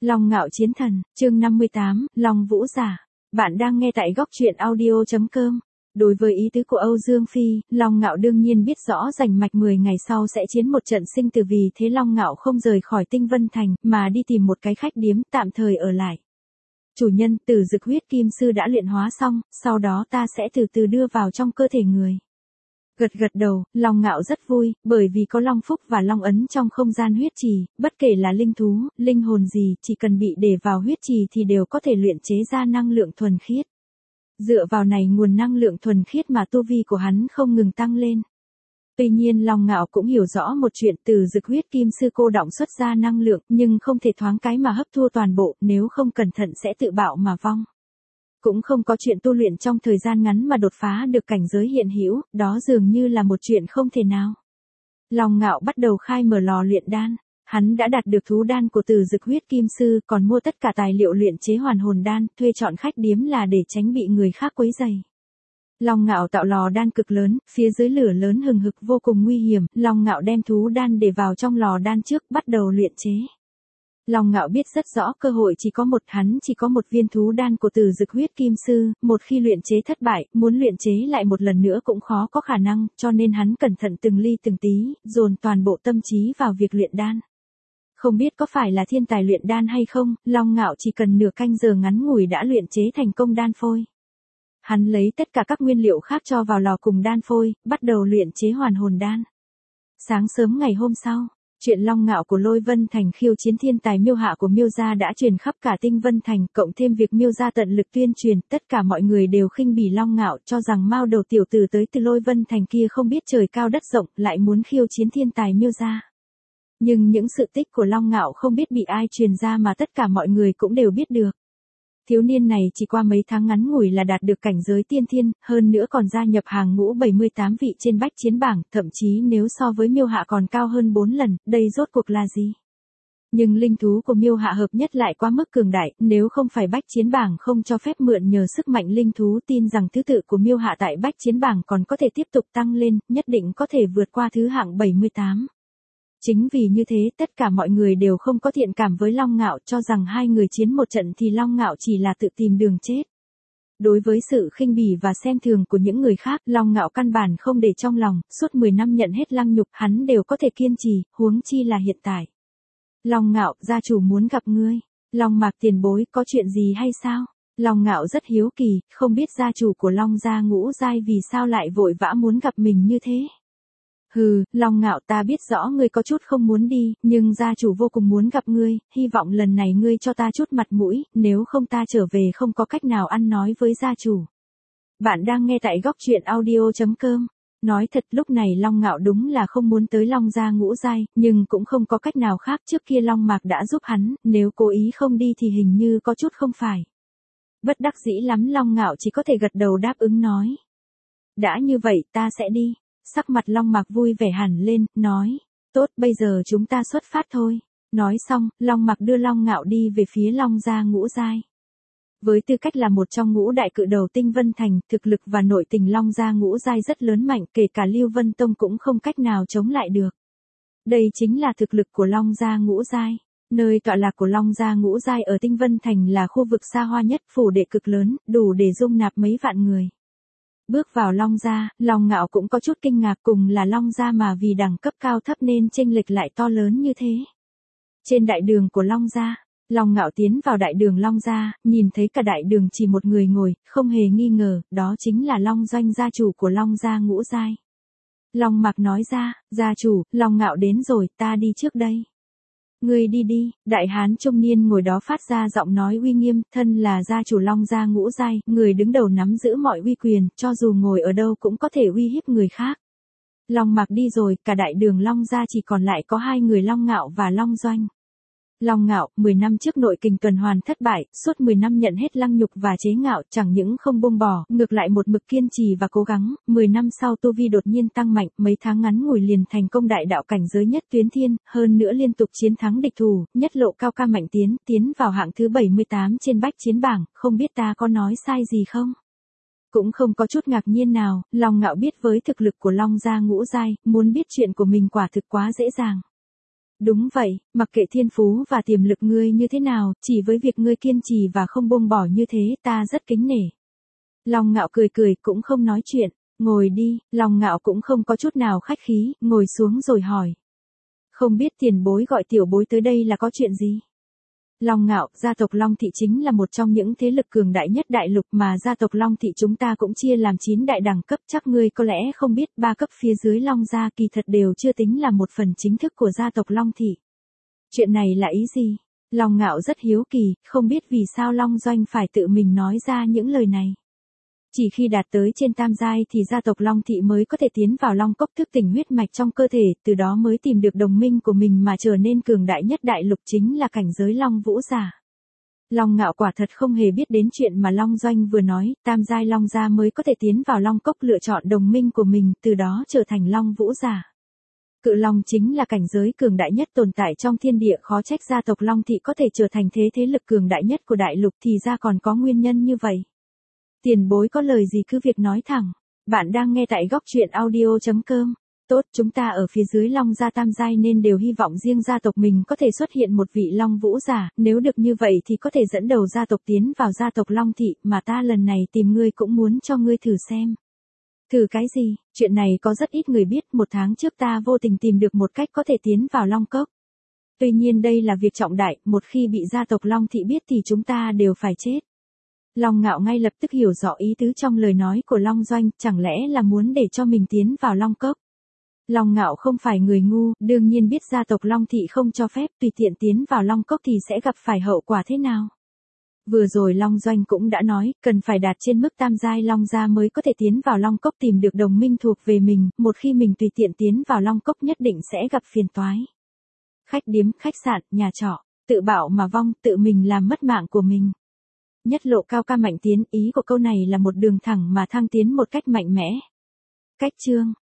Long Ngạo Chiến Thần, chương 58, Long Vũ Giả. Bạn đang nghe tại góc truyện audio.com. Đối với ý tứ của Âu Dương Phi, Long Ngạo đương nhiên biết rõ rành mạch 10 ngày sau sẽ chiến một trận sinh tử, vì thế Long Ngạo không rời khỏi Tinh Vân Thành, mà đi tìm một cái khách điếm tạm thời ở lại. Chủ nhân, Tử Dực huyết kim sư đã luyện hóa xong, sau đó ta sẽ từ từ đưa vào trong cơ thể người. Gật gật đầu, Long Ngạo rất vui, bởi vì có Long Phúc và Long Ấn trong không gian huyết trì, bất kể là linh thú, linh hồn gì, chỉ cần bị để vào huyết trì thì đều có thể luyện chế ra năng lượng thuần khiết. Dựa vào này nguồn năng lượng thuần khiết mà tu vi của hắn không ngừng tăng lên. Tuy nhiên Long Ngạo cũng hiểu rõ một chuyện, Tử Dực huyết kim sư cô đọng xuất ra năng lượng, nhưng không thể thoáng cái mà hấp thu toàn bộ, nếu không cẩn thận sẽ tự bạo mà vong. Cũng không có chuyện tu luyện trong thời gian ngắn mà đột phá được cảnh giới hiện hữu, đó dường như là một chuyện không thể nào. Long Ngạo bắt đầu khai mở lò luyện đan, hắn đã đạt được thú đan của Tử Dực huyết kim sư, còn mua tất cả tài liệu luyện chế hoàn hồn đan, thuê chọn khách điếm là để tránh bị người khác quấy rầy. Long Ngạo tạo lò đan cực lớn, phía dưới lửa lớn hừng hực vô cùng nguy hiểm, Long Ngạo đem thú đan để vào trong lò đan trước, bắt đầu luyện chế. Long Ngạo biết rất rõ cơ hội chỉ có một, hắn chỉ có một viên thú đan của Tử Dực huyết kim sư, một khi luyện chế thất bại, muốn luyện chế lại một lần nữa cũng khó có khả năng, cho nên hắn cẩn thận từng ly từng tí, dồn toàn bộ tâm trí vào việc luyện đan. Không biết có phải là thiên tài luyện đan hay không, Long Ngạo chỉ cần nửa canh giờ ngắn ngủi đã luyện chế thành công đan phôi. Hắn lấy tất cả các nguyên liệu khác cho vào lò cùng đan phôi, bắt đầu luyện chế hoàn hồn đan. Sáng sớm ngày hôm sau, chuyện Long Ngạo của Lôi Vân Thành khiêu chiến thiên tài Miêu Hạ của Miêu gia đã truyền khắp cả Tinh Vân Thành, cộng thêm việc Miêu gia tận lực tuyên truyền, tất cả mọi người đều khinh bỉ Long Ngạo, cho rằng mao đầu tiểu tử tới từ Lôi Vân Thành kia không biết trời cao đất rộng, lại muốn khiêu chiến thiên tài Miêu gia. Nhưng những sự tích của Long Ngạo không biết bị ai truyền ra mà tất cả mọi người cũng đều biết được. Thiếu niên này chỉ qua mấy tháng ngắn ngủi là đạt được cảnh giới tiên thiên, hơn nữa còn gia nhập hàng ngũ 78 vị trên bách chiến bảng, thậm chí nếu so với Miêu Hạ còn cao hơn 4 lần, đây rốt cuộc là gì? Nhưng linh thú của Miêu Hạ hợp nhất lại quá mức cường đại, nếu không phải bách chiến bảng không cho phép mượn nhờ sức mạnh linh thú, tin rằng thứ tự của Miêu Hạ tại bách chiến bảng còn có thể tiếp tục tăng lên, nhất định có thể vượt qua thứ hạng 78. Chính vì như thế tất cả mọi người đều không có thiện cảm với Long Ngạo, cho rằng hai người chiến một trận thì Long Ngạo chỉ là tự tìm đường chết. Đối với sự khinh bỉ và xem thường của những người khác, Long Ngạo căn bản không để trong lòng, suốt 10 năm nhận hết lăng nhục hắn đều có thể kiên trì, huống chi là hiện tại. Long Ngạo, gia chủ muốn gặp ngươi. Long Mạc tiền bối, có chuyện gì hay sao? Long Ngạo rất hiếu kỳ, không biết gia chủ của Long gia Ngũ Giai vì sao lại vội vã muốn gặp mình như thế. Hừ, Long Ngạo, ta biết rõ ngươi có chút không muốn đi, nhưng gia chủ vô cùng muốn gặp ngươi, hy vọng lần này ngươi cho ta chút mặt mũi, nếu không ta trở về không có cách nào ăn nói với gia chủ. Bạn đang nghe tại góc truyện audio.com. Nói thật lúc này Long Ngạo đúng là không muốn tới Long gia Ngũ Giai, nhưng cũng không có cách nào khác, trước kia Long Mạc đã giúp hắn, nếu cố ý không đi thì hình như có chút không phải. Bất đắc dĩ lắm Long Ngạo chỉ có thể gật đầu đáp ứng nói. Đã như vậy ta sẽ đi. Sắc mặt Long Mạc vui vẻ hẳn lên, nói, tốt bây giờ chúng ta xuất phát thôi. Nói xong, Long Mạc đưa Long Ngạo đi về phía Long gia Ngũ Giai. Với tư cách là một trong ngũ đại cự đầu Tinh Vân Thành, thực lực và nội tình Long gia Ngũ Giai rất lớn mạnh, kể cả Lưu Vân Tông cũng không cách nào chống lại được. Đây chính là thực lực của Long gia Ngũ Giai. Nơi tọa lạc của Long gia Ngũ Giai ở Tinh Vân Thành là khu vực xa hoa nhất, phủ đệ cực lớn, đủ để dung nạp mấy vạn người. Bước vào Long gia, Long Ngạo cũng có chút kinh ngạc, cùng là Long gia mà vì đẳng cấp cao thấp nên chênh lệch lại to lớn như thế. Trên đại đường của Long gia, Long Ngạo tiến vào đại đường Long gia, nhìn thấy cả đại đường chỉ một người ngồi, không hề nghi ngờ, đó chính là Long Doanh, gia chủ của Long gia Ngũ Giai. Long Mạc nói ra, gia chủ, Long Ngạo đến rồi, ta đi trước đây. Ngươi đi đi, đại hán trung niên ngồi đó phát ra giọng nói uy nghiêm, thân là gia chủ Long gia Ngũ Giai, người đứng đầu nắm giữ mọi uy quyền, cho dù ngồi ở đâu cũng có thể uy hiếp người khác. Long Mạc đi rồi, cả đại đường Long gia chỉ còn lại có hai người Long Ngạo và Long Doanh. Long Ngạo, 10 năm trước nội kình tuần hoàn thất bại, suốt 10 năm nhận hết lăng nhục và chế ngạo, chẳng những không buông bỏ, ngược lại một mực kiên trì và cố gắng, 10 năm sau tu vi đột nhiên tăng mạnh, mấy tháng ngắn ngủi liền thành công đại đạo cảnh giới nhất tuyến thiên, hơn nữa liên tục chiến thắng địch thủ, nhất lộ cao ca mạnh tiến vào hạng thứ 78 trên bách chiến bảng, không biết ta có nói sai gì không? Cũng không có chút ngạc nhiên nào, Long Ngạo biết với thực lực của Long gia Ngũ Giai, muốn biết chuyện của mình quả thực quá dễ dàng. Đúng vậy, mặc kệ thiên phú và tiềm lực ngươi như thế nào, chỉ với việc ngươi kiên trì và không buông bỏ như thế ta rất kính nể. Long Ngạo cười cười cũng không nói chuyện, ngồi đi, Long Ngạo cũng không có chút nào khách khí, ngồi xuống rồi hỏi. Không biết tiền bối gọi tiểu bối tới đây là có chuyện gì? Long Ngạo, gia tộc Long Thị chính là một trong những thế lực cường đại nhất đại lục mà gia tộc Long Thị chúng ta cũng chia làm 9 đại đẳng cấp, chắc ngươi có lẽ không biết 3 cấp phía dưới Long gia kỳ thật đều chưa tính là một phần chính thức của gia tộc Long Thị. Chuyện này là ý gì? Long Ngạo rất hiếu kỳ, không biết vì sao Long Doanh phải tự mình nói ra những lời này. Chỉ khi đạt tới trên tam giai thì gia tộc Long Thị mới có thể tiến vào Long Cốc thức tỉnh huyết mạch trong cơ thể, từ đó mới tìm được đồng minh của mình mà trở nên cường đại nhất đại lục chính là cảnh giới Long Vũ giả. Long Ngạo quả thật không hề biết đến chuyện mà Long Doanh vừa nói, tam giai Long gia mới có thể tiến vào Long Cốc lựa chọn đồng minh của mình, từ đó trở thành Long Vũ giả. Cự Long chính là cảnh giới cường đại nhất tồn tại trong thiên địa, khó trách gia tộc Long Thị có thể trở thành thế lực cường đại nhất của đại lục, thì ra còn có nguyên nhân như vậy. Tiền bối có lời gì cứ việc nói thẳng. Bạn đang nghe tại góc truyện audio.com. Tốt, chúng ta ở phía dưới Long gia tam giai nên đều hy vọng riêng gia tộc mình có thể xuất hiện một vị Long Vũ giả, nếu được như vậy thì có thể dẫn đầu gia tộc tiến vào gia tộc Long Thị, mà ta lần này tìm ngươi cũng muốn cho ngươi thử xem. Thử cái gì? Chuyện này có rất ít người biết, 1 tháng trước ta vô tình tìm được một cách có thể tiến vào Long Cốc. Tuy nhiên đây là việc trọng đại, một khi bị gia tộc Long Thị biết thì chúng ta đều phải chết. Long Ngạo ngay lập tức hiểu rõ ý tứ trong lời nói của Long Doanh, chẳng lẽ là muốn để cho mình tiến vào Long Cốc. Long Ngạo không phải người ngu, đương nhiên biết gia tộc Long Thị không cho phép tùy tiện tiến vào Long Cốc thì sẽ gặp phải hậu quả thế nào. Vừa rồi Long Doanh cũng đã nói, cần phải đạt trên mức tam giai Long gia mới có thể tiến vào Long Cốc tìm được đồng minh thuộc về mình, một khi mình tùy tiện tiến vào Long Cốc nhất định sẽ gặp phiền toái. Khách điếm, khách sạn, nhà trọ, tự bảo mà vong, tự mình làm mất mạng của mình. Nhất lộ cao ca mạnh tiến, ý của câu này là một đường thẳng mà thăng tiến một cách mạnh mẽ. Cách chương,